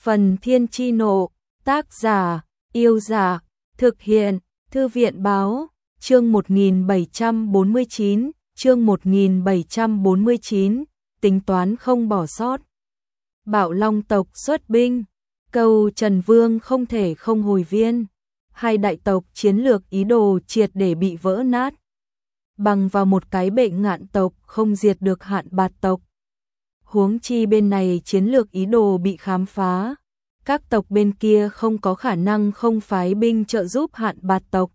Phần Thiên Chi Nộ, tác giả, Yêu Giả, thực hiện, Thư viện Báo, chương 1749, chương 1749, tính toán không bỏ sót. Bạo Long tộc xuất binh, Câu Trần Vương không thể không hồi viên, hai đại tộc chiến lược ý đồ triệt để bị vỡ nát. Bằng vào một cái Bệnh Ngạn tộc không diệt được Hạn Bạt tộc. Huống chi bên này chiến lược ý đồ bị khám phá, các tộc bên kia không có khả năng không phái binh trợ giúp Hạn Bạt tộc.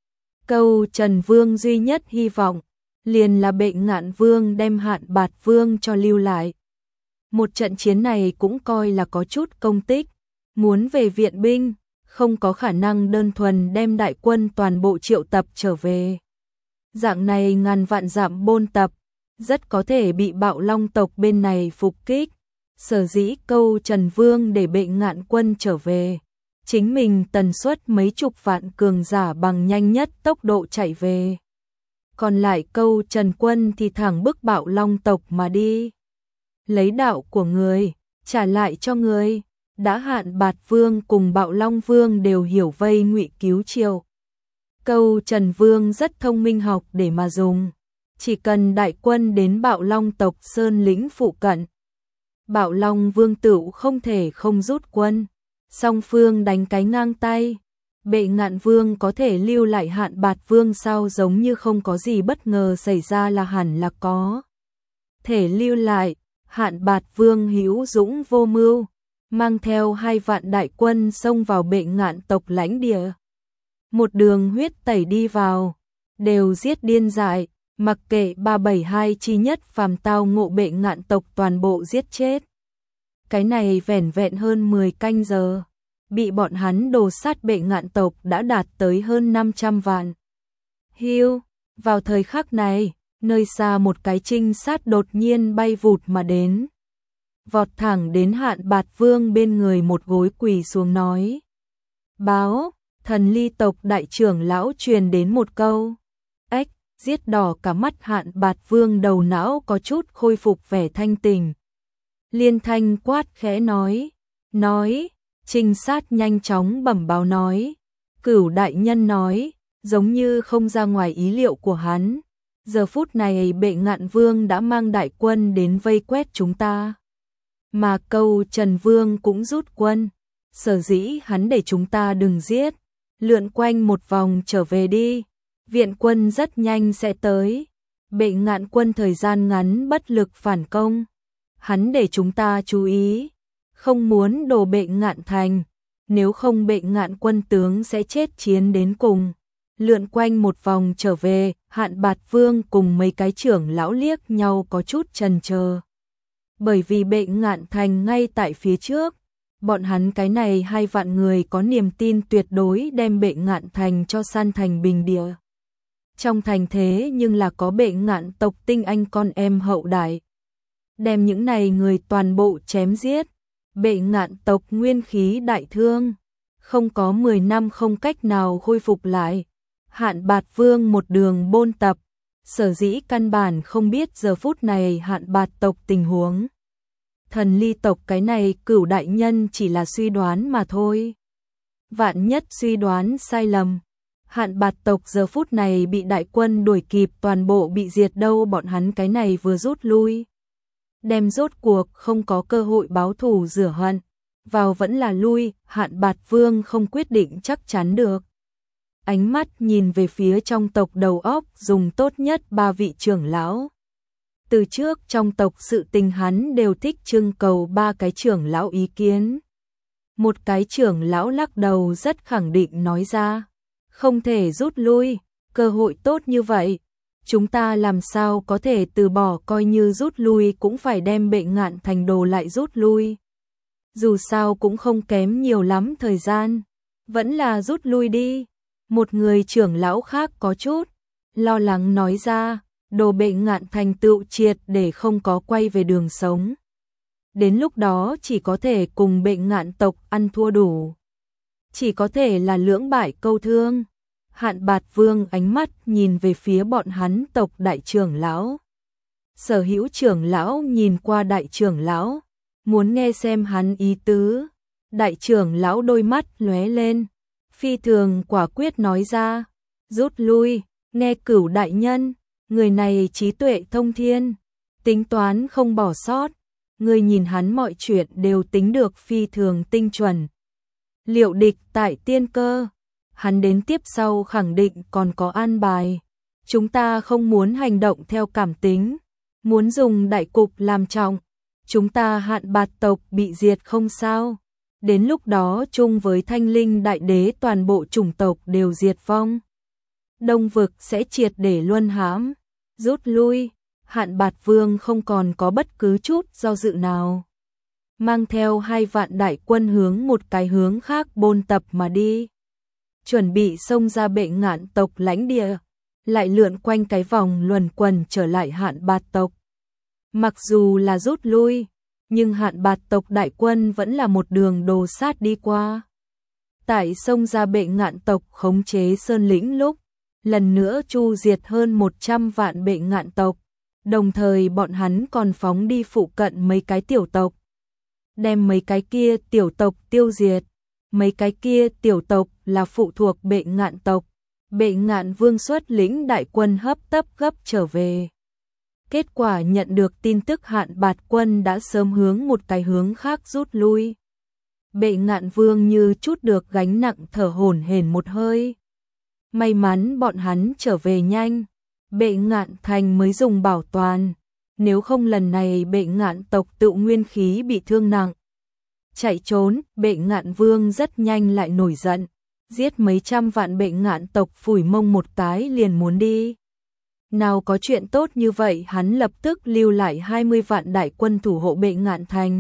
Câu Trần Vương duy nhất hy vọng liền là Bệnh Ngạn Vương đem Hạn Bạt Vương cho lưu lại. Một trận chiến này cũng coi là có chút công tích, muốn về viện binh, không có khả năng đơn thuần đem đại quân toàn bộ triệu tập trở về. Dạng này ngàn vạn dặm bôn tập, rất có thể bị Bạo Long tộc bên này phục kích. Sở dĩ Câu Trần Vương để Bệnh Ngạn quân trở về, chính mình tần suất mấy chục vạn cường giả bằng nhanh nhất tốc độ chạy về. Còn lại Câu Trần quân thì thẳng bức Bạo Long tộc mà đi. Lấy đạo của người, trả lại cho người. Đã Hạn Bạt Vương cùng Bạo Long Vương đều hiểu vây ngụy cứu Triệu. Câu Trần Vương rất thông minh học để mà dùng. Chỉ cần đại quân đến Bạo Long tộc Sơn lĩnh phụ cận, Bạo Long Vương tựu không thể không rút quân. Song phương đánh cái ngang tay. Bệnh Ngạn Vương có thể lưu lại Hạn Bạt Vương sao, giống như không có gì bất ngờ xảy ra là hẳn là có thể lưu lại. Hạn Bạt Vương hữu dũng vô mưu, mang theo 2 vạn đại quân xông vào Bệnh Ngạn tộc lãnh địa. Một đường huyết tẩy đi vào, đều giết điên dại, mặc kệ 372 chi nhất phàm tao ngộ Bệnh Ngạn tộc toàn bộ giết chết. Cái này vẻn vẹn hơn 10 canh giờ, bị bọn hắn đồ sát Bệnh Ngạn tộc đã đạt tới hơn 500 vạn. Hiu, vào thời khắc này, nơi xa một cái trinh sát đột nhiên bay vụt mà đến. Vọt thẳng đến Hạn Bạt Vương bên người, một gối quỳ xuống nói: "Báo, Thần Ly tộc đại trưởng lão truyền đến một câu." Ếch, giết đỏ cả mắt Hạn Bạt Vương đầu não có chút khôi phục vẻ thanh tỉnh. Liên thanh quát khẽ nói, trinh sát nhanh chóng bẩm báo nói: "Cửu đại nhân nói, giống như không ra ngoài ý liệu của hắn. Giờ phút này Bệnh Ngạn Vương đã mang đại quân đến vây quét chúng ta. Mà Câu Trần Vương cũng rút quân. Sở dĩ hắn để chúng ta đừng giết, lượn quanh một vòng trở về đi. Viện quân rất nhanh sẽ tới. Bệnh Ngạn quân thời gian ngắn bất lực phản công. Hắn để chúng ta chú ý, không muốn đổ Bệnh Ngạn thành, nếu không Bệnh Ngạn quân tướng sẽ chết chiến đến cùng." Lượn quanh một vòng trở về, Hạn Bạt Vương cùng mấy cái trưởng lão liếc nhau có chút chần chờ. Bởi vì Bệnh Ngạn thành ngay tại phía trước, bọn hắn cái này 2 vạn người có niềm tin tuyệt đối đem Bệnh Ngạn thành cho san thành bình địa. Trong thành thế nhưng là có Bệnh Ngạn tộc tinh anh con em hậu đại. Đem những này người toàn bộ chém giết, Bệnh Ngạn tộc nguyên khí đại thương, không có 10 năm không cách nào khôi phục lại. Hạn Bạt Vương một đường bôn tập, sở dĩ căn bản không biết giờ phút này Hạn Bạt tộc tình huống. Thần Ly tộc cái này Cửu đại nhân chỉ là suy đoán mà thôi. Vạn nhất suy đoán sai lầm, Hạn Bạt tộc giờ phút này bị đại quân đuổi kịp toàn bộ bị diệt đâu, bọn hắn cái này vừa rút lui. Đem rốt cuộc không có cơ hội báo thù rửa hận, vào vẫn là lui, Hạn Bạt Vương không quyết định chắc chắn được. Ánh mắt nhìn về phía trong tộc, đầu óc dùng tốt nhất 3 vị trưởng lão. Từ trước trong tộc sự tình hắn đều thích trưng cầu 3 cái trưởng lão ý kiến. Một cái trưởng lão lắc đầu rất khẳng định nói ra: "Không thể rút lui, cơ hội tốt như vậy, chúng ta làm sao có thể từ bỏ, coi như rút lui cũng phải đem Bệnh Ngạn thành đồ lại rút lui. Dù sao cũng không kém nhiều lắm thời gian, vẫn là rút lui đi." Một người trưởng lão khác có chút lo lắng nói ra: "Đồ Bệnh Ngạn thành tựu triệt để không có quay về đường sống. Đến lúc đó chỉ có thể cùng Bệnh Ngạn tộc ăn thua đủ. Chỉ có thể là lưỡng bại câu thương." Hạn Bạt Vương ánh mắt nhìn về phía bọn hắn tộc đại trưởng lão. Sở hữu trưởng lão nhìn qua đại trưởng lão, muốn nghe xem hắn ý tứ. Đại trưởng lão đôi mắt lóe lên, phi thường quả quyết nói ra, rút lui, nghe Cửu đại nhân, người này trí tuệ thông thiên, tính toán không bỏ sót, người nhìn hắn mọi chuyện đều tính được phi thường tinh chuẩn. Liệu địch tại tiên cơ, hắn đến tiếp sau khẳng định còn có an bài. Chúng ta không muốn hành động theo cảm tính, muốn dùng đại cục làm trọng. Chúng ta Hạn Bạt tộc bị diệt không sao. Đến lúc đó chung với Thanh Linh đại đế toàn bộ chủng tộc đều diệt vong. Đông vực sẽ triệt để luân hãm, rút lui. Hạn Bạt Vương không còn có bất cứ chút do dự nào. Mang theo 2 vạn đại quân hướng một cái hướng khác bôn tập mà đi. Chuẩn bị xông ra Bệ Ngạn tộc lãnh địa, lại lượn quanh cái vòng luẩn quẩn trở lại Hạn Bạt tộc. Mặc dù là rút lui, nhưng Hạn Bạt tộc đại quân vẫn là một đường đồ sát đi qua. Tại xông ra Bệ Ngạn tộc khống chế Sơn Lĩnh lúc, lần nữa chu diệt hơn 100 vạn Bệ Ngạn tộc, đồng thời bọn hắn còn phóng đi phụ cận mấy cái tiểu tộc. Đem mấy cái kia tiểu tộc tiêu diệt, mấy cái kia tiểu tộc là phụ thuộc Bệ Ngạn tộc. Bệ Ngạn Vương xuất lĩnh đại quân hấp tấp gấp trở về. Kết quả nhận được tin tức Hạn Bạt quân đã sớm hướng một cái hướng khác rút lui. Bệ Ngạn Vương như chút được gánh nặng thở hổn hển một hơi. May mắn bọn hắn trở về nhanh, Bệ Ngạn thành mới dùng bảo toàn, nếu không lần này Bệ Ngạn tộc tự nguyên khí bị thương nặng. Chạy trốn, Bệ Ngạn Vương rất nhanh lại nổi giận, giết mấy trăm vạn Bệ Ngạn tộc phủi mông một cái liền muốn đi. Nào có chuyện tốt như vậy, hắn lập tức lưu lại 20 vạn đại quân thủ hộ Bệ Ngạn thành.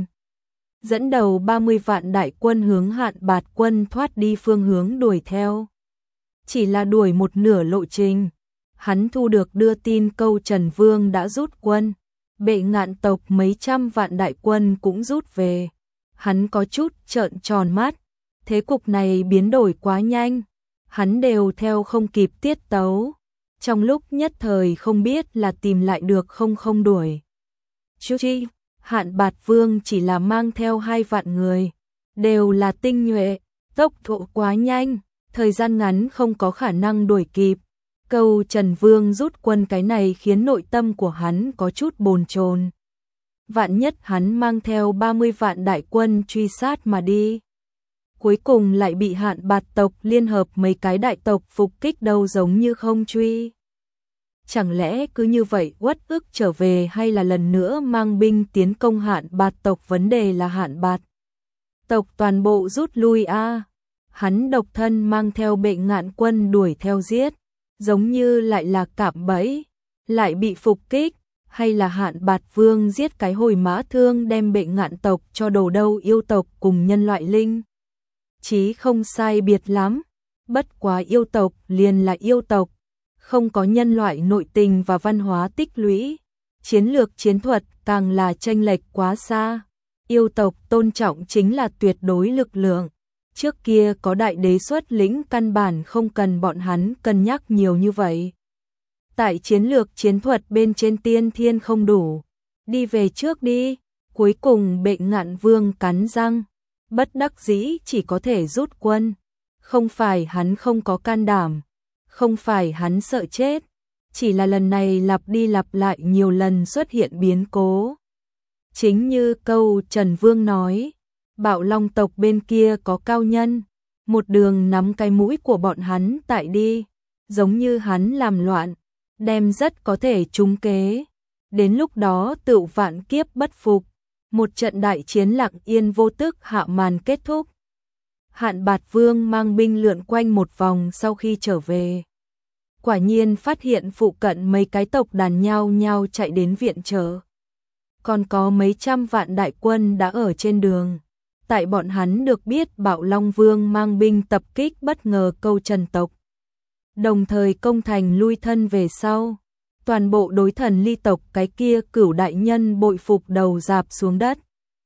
Dẫn đầu 30 vạn đại quân hướng Hạn Bạt quân thoát đi phương hướng đuổi theo. Chỉ là đuổi một nửa lộ trình, hắn thu được đưa tin Câu Trần Vương đã rút quân, Bệ Ngạn tộc mấy trăm vạn đại quân cũng rút về. Hắn có chút trợn tròn mắt, thế cục này biến đổi quá nhanh, hắn đều theo không kịp tiết tấu. Trong lúc nhất thời không biết là tìm lại được không đuổi. Chú chi, Hạn Bạt Vương chỉ là mang theo 2 vạn người, đều là tinh nhuệ, tốc độ quá nhanh, thời gian ngắn không có khả năng đuổi kịp. Câu Trần Vương rút quân cái này khiến nội tâm của hắn có chút bồn chồn. Vạn nhất hắn mang theo 30 vạn đại quân truy sát mà đi, cuối cùng lại bị Hạn Bạt tộc liên hợp mấy cái đại tộc phục kích đâu, giống như không truy. Chẳng lẽ cứ như vậy uất ức trở về, hay là lần nữa mang binh tiến công Hạn Bạt tộc? Vấn đề là Hạn Bạt tộc toàn bộ rút lui a. Hắn độc thân mang theo Bệ Ngạn quân đuổi theo giết, giống như lại là cạm bẫy, lại bị phục kích, hay là Hạn Bạt Vương giết cái hồi mã thương đem Bệ Ngạn tộc cho đồ đâu? Yêu tộc cùng nhân loại linh chí không sai biệt lắm, bất quá yêu tộc liền là yêu tộc, không có nhân loại nội tình và văn hóa tích lũy, chiến lược chiến thuật càng là chênh lệch quá xa. Yêu tộc tôn trọng chính là tuyệt đối lực lượng, trước kia có đại đế xuất lĩnh căn bản không cần bọn hắn cân nhắc nhiều như vậy. Tại chiến lược chiến thuật bên trên tiên thiên không đủ, đi về trước đi. Cuối cùng Bệ Ngạn Vương cắn răng, bất đắc dĩ chỉ có thể rút quân. Không phải hắn không có can đảm, không phải hắn sợ chết, chỉ là lần này lặp đi lặp lại nhiều lần xuất hiện biến cố. Chính như Câu Trần Vương nói, Bạo Long tộc bên kia có cao nhân, một đường nắm cái mũi của bọn hắn tại đi, giống như hắn làm loạn, đem rất có thể trúng kế. Đến lúc đó tựu vạn kiếp bất phục, một trận đại chiến lặng yên vô tức hạ màn kết thúc. Hạn Bạt Vương mang binh lượn quanh một vòng sau khi trở về, quả nhiên phát hiện phụ cận mấy cái tộc đàn nhao nhao chạy đến viện trợ. Còn có mấy trăm vạn đại quân đã ở trên đường. Tại bọn hắn được biết Bạo Long Vương mang binh tập kích bất ngờ Câu Trần tộc, đồng thời công thành lui thân về sau. Toàn bộ đối thần ly tộc cái kia Cửu đại nhân bội phục đầu rạp xuống đất.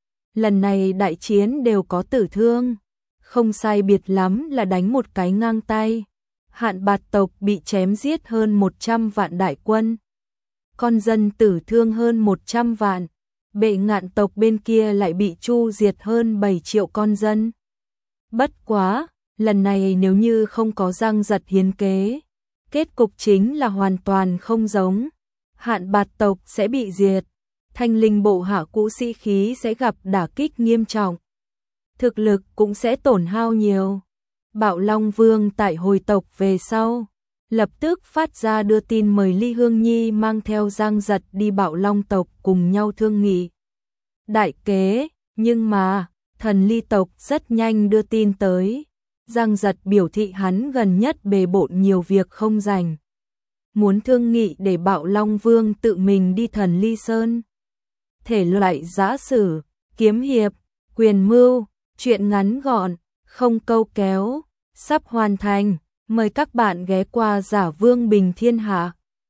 Lần này đại chiến đều có tử thương, không sai biệt lắm là đánh một cái ngang tay. Hạn Bạt tộc bị chém giết hơn 100 vạn đại quân, con dân tử thương hơn 100 vạn. Bệ Ngạn tộc bên kia lại bị chu diệt hơn 7 triệu con dân. Bất quá, lần này nếu như không có Giang Giật hiến kế, kết cục chính là hoàn toàn không giống. Hạn Bạt tộc sẽ bị diệt, Thanh Linh bộ hạ cũ sĩ khí sẽ gặp đả kích nghiêm trọng, thực lực cũng sẽ tổn hao nhiều. Bạo Long Vương tại hồi tộc về sau, lập tức phát ra đưa tin mời Ly Hương Nhi mang theo Giang Giật đi Bạo Long tộc cùng nhau thương nghị đại kế, nhưng mà Thần Ly tộc rất nhanh đưa tin tới. Giang Giật biểu thị hắn gần nhất bề bộn nhiều việc không rảnh, muốn thương nghị để Bạo Long Vương tự mình đi Thần Ly Sơn. Thể loại giã sử, kiếm hiệp, quyền mưu, truyện ngắn gọn, không câu kéo, sắp hoàn thành. Mời các bạn ghé qua Giả Vương Bình Thiên Hạ.